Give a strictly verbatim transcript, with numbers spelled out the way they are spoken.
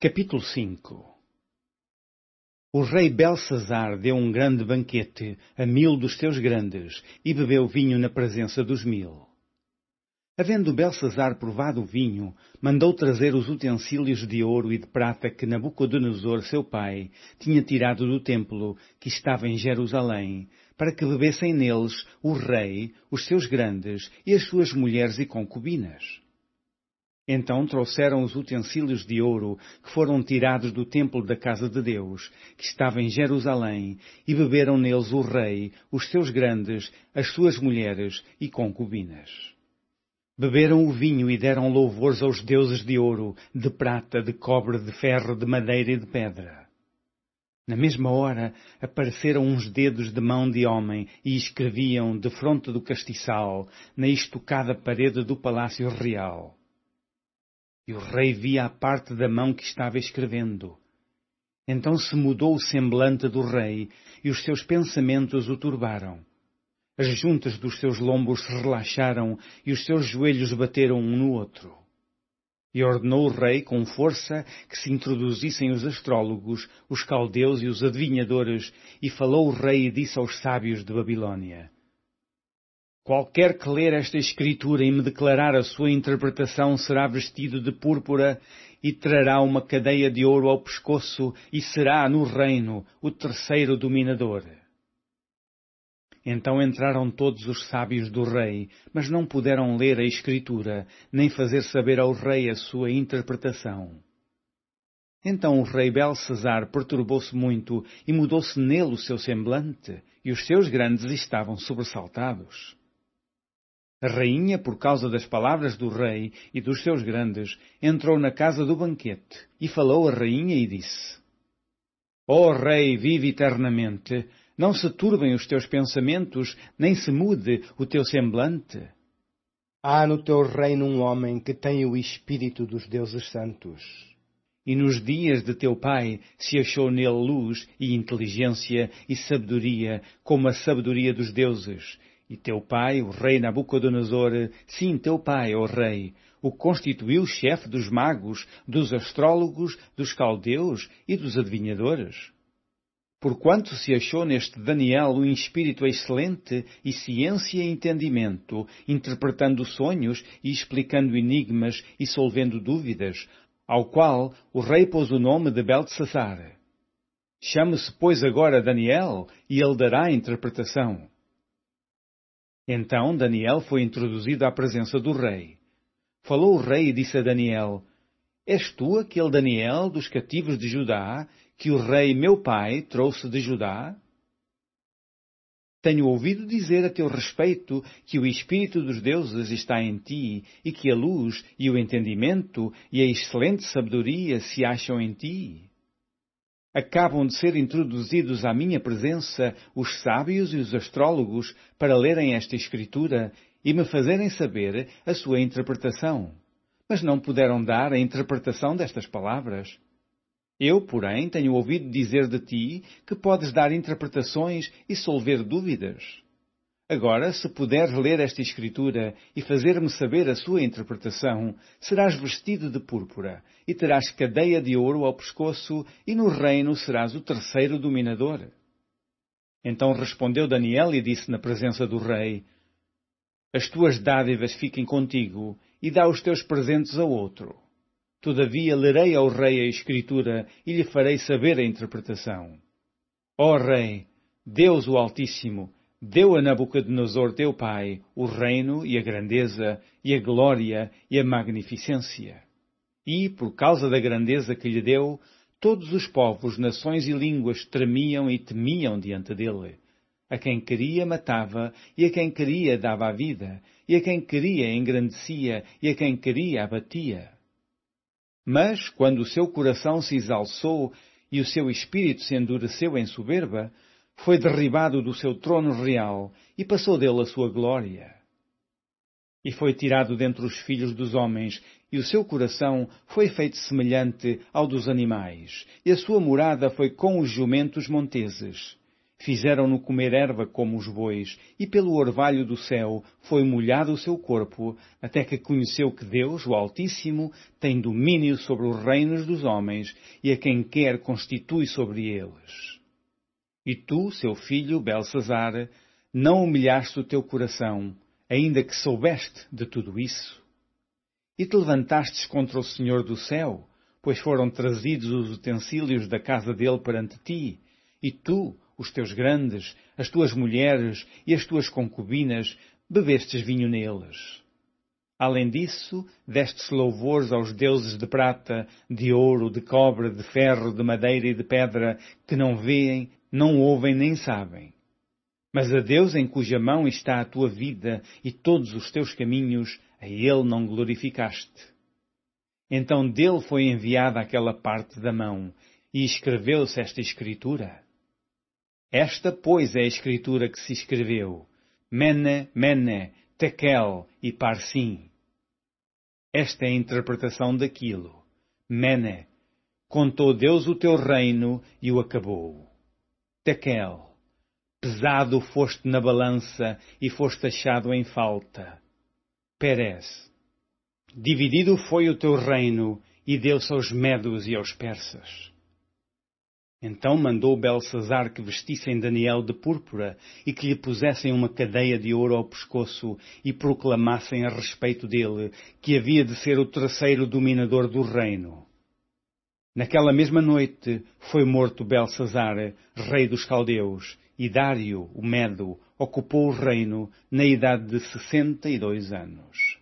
Capítulo cinco. O rei Belsazar deu um grande banquete a mil dos seus grandes e bebeu vinho na presença dos mil. Havendo Belsazar provado o vinho, mandou trazer os utensílios de ouro e de prata que Nabucodonosor, seu pai, tinha tirado do templo que estava em Jerusalém, para que bebessem neles o rei, os seus grandes e as suas mulheres e concubinas. Então trouxeram os utensílios de ouro que foram tirados do templo da casa de Deus, que estava em Jerusalém, e beberam neles o rei, os seus grandes, as suas mulheres e concubinas. Beberam o vinho e deram louvores aos deuses de ouro, de prata, de cobre, de ferro, de madeira e de pedra. Na mesma hora apareceram uns dedos de mão de homem e escreviam, defronte do castiçal, na estocada parede do palácio real. E o rei via a parte da mão que estava escrevendo. Então se mudou o semblante do rei, e os seus pensamentos o turbaram. As juntas dos seus lombos se relaxaram, e os seus joelhos bateram um no outro. E ordenou o rei com força que se introduzissem os astrólogos, os caldeus e os adivinhadores, e falou o rei e disse aos sábios de Babilônia: Qualquer que ler esta escritura e me declarar a sua interpretação será vestido de púrpura e trará uma cadeia de ouro ao pescoço e será no reino o terceiro dominador. Então entraram todos os sábios do rei, mas não puderam ler a escritura, nem fazer saber ao rei a sua interpretação. Então o rei Belsazar perturbou-se muito e mudou-se nele o seu semblante, e os seus grandes estavam sobressaltados. A rainha, por causa das palavras do rei e dos seus grandes, entrou na casa do banquete e falou à rainha e disse: Ó rei, vive eternamente, não se turbem os teus pensamentos, nem se mude o teu semblante. Há no teu reino um homem que tem o espírito dos deuses santos. E nos dias de teu pai se achou nele luz e inteligência e sabedoria, como a sabedoria dos deuses. E teu pai, o rei Nabucodonosor, sim, teu pai, ó rei, o constituiu chefe dos magos, dos astrólogos, dos caldeus e dos adivinhadores. Porquanto se achou neste Daniel um espírito excelente e ciência e entendimento, interpretando sonhos e explicando enigmas e solvendo dúvidas, ao qual o rei pôs o nome de Beltesazar. Chame-se, pois, agora Daniel, e ele dará a interpretação. Então Daniel foi introduzido à presença do rei. Falou o rei e disse a Daniel: És tu aquele Daniel dos cativos de Judá, que o rei meu pai trouxe de Judá? Tenho ouvido dizer a teu respeito que o espírito dos deuses está em ti, e que a luz e o entendimento e a excelente sabedoria se acham em ti. Acabam de ser introduzidos à minha presença os sábios e os astrólogos para lerem esta escritura e me fazerem saber a sua interpretação, mas não puderam dar a interpretação destas palavras. Eu, porém, tenho ouvido dizer de ti que podes dar interpretações e solver dúvidas. Agora, se puderes ler esta escritura e fazer-me saber a sua interpretação, serás vestido de púrpura e terás cadeia de ouro ao pescoço e no reino serás o terceiro dominador. Então respondeu Daniel e disse na presença do rei: As tuas dádivas fiquem contigo e dá os teus presentes a outro. Todavia lerei ao rei a escritura e lhe farei saber a interpretação. Ó rei, Deus o Altíssimo, deu a Nabucodonosor teu pai o reino e a grandeza e a glória e a magnificência. E, por causa da grandeza que lhe deu, todos os povos, nações e línguas tremiam e temiam diante dele. A quem queria matava, e a quem queria dava a vida, e a quem queria engrandecia, e a quem queria abatia. Mas, quando o seu coração se exalçou e o seu espírito se endureceu em soberba, foi derribado do seu trono real e passou dele a sua glória. E foi tirado dentre os filhos dos homens, e o seu coração foi feito semelhante ao dos animais, e a sua morada foi com os jumentos monteses. Fizeram-no comer erva como os bois, e pelo orvalho do céu foi molhado o seu corpo, até que conheceu que Deus, o Altíssimo, tem domínio sobre os reinos dos homens, e a quem quer constitui sobre eles. E tu, seu filho, Belsazar, não humilhaste o teu coração, ainda que soubeste de tudo isso? E te levantastes contra o Senhor do céu, pois foram trazidos os utensílios da casa dele perante ti, e tu, os teus grandes, as tuas mulheres e as tuas concubinas, bebestes vinho neles. Além disso, destes louvores aos deuses de prata, de ouro, de cobre, de ferro, de madeira e de pedra, que não veem, não ouvem nem sabem. Mas a Deus em cuja mão está a tua vida e todos os teus caminhos, a Ele não glorificaste. Então dele foi enviada aquela parte da mão, e escreveu-se esta escritura. Esta, pois, é a escritura que se escreveu, Mene, Mene, Tekel e Parsim. Esta é a interpretação daquilo. Mene, contou Deus o teu reino e o acabou. Tekel, pesado foste na balança e foste achado em falta. Perez, dividido foi o teu reino e deu-se aos medos e aos persas. Então mandou Belsazar que vestissem Daniel de púrpura e que lhe pusessem uma cadeia de ouro ao pescoço e proclamassem a respeito dele que havia de ser o terceiro dominador do reino. Naquela mesma noite foi morto Belsazar, rei dos caldeus, e Dário, o Medo, ocupou o reino na idade de sessenta e dois anos.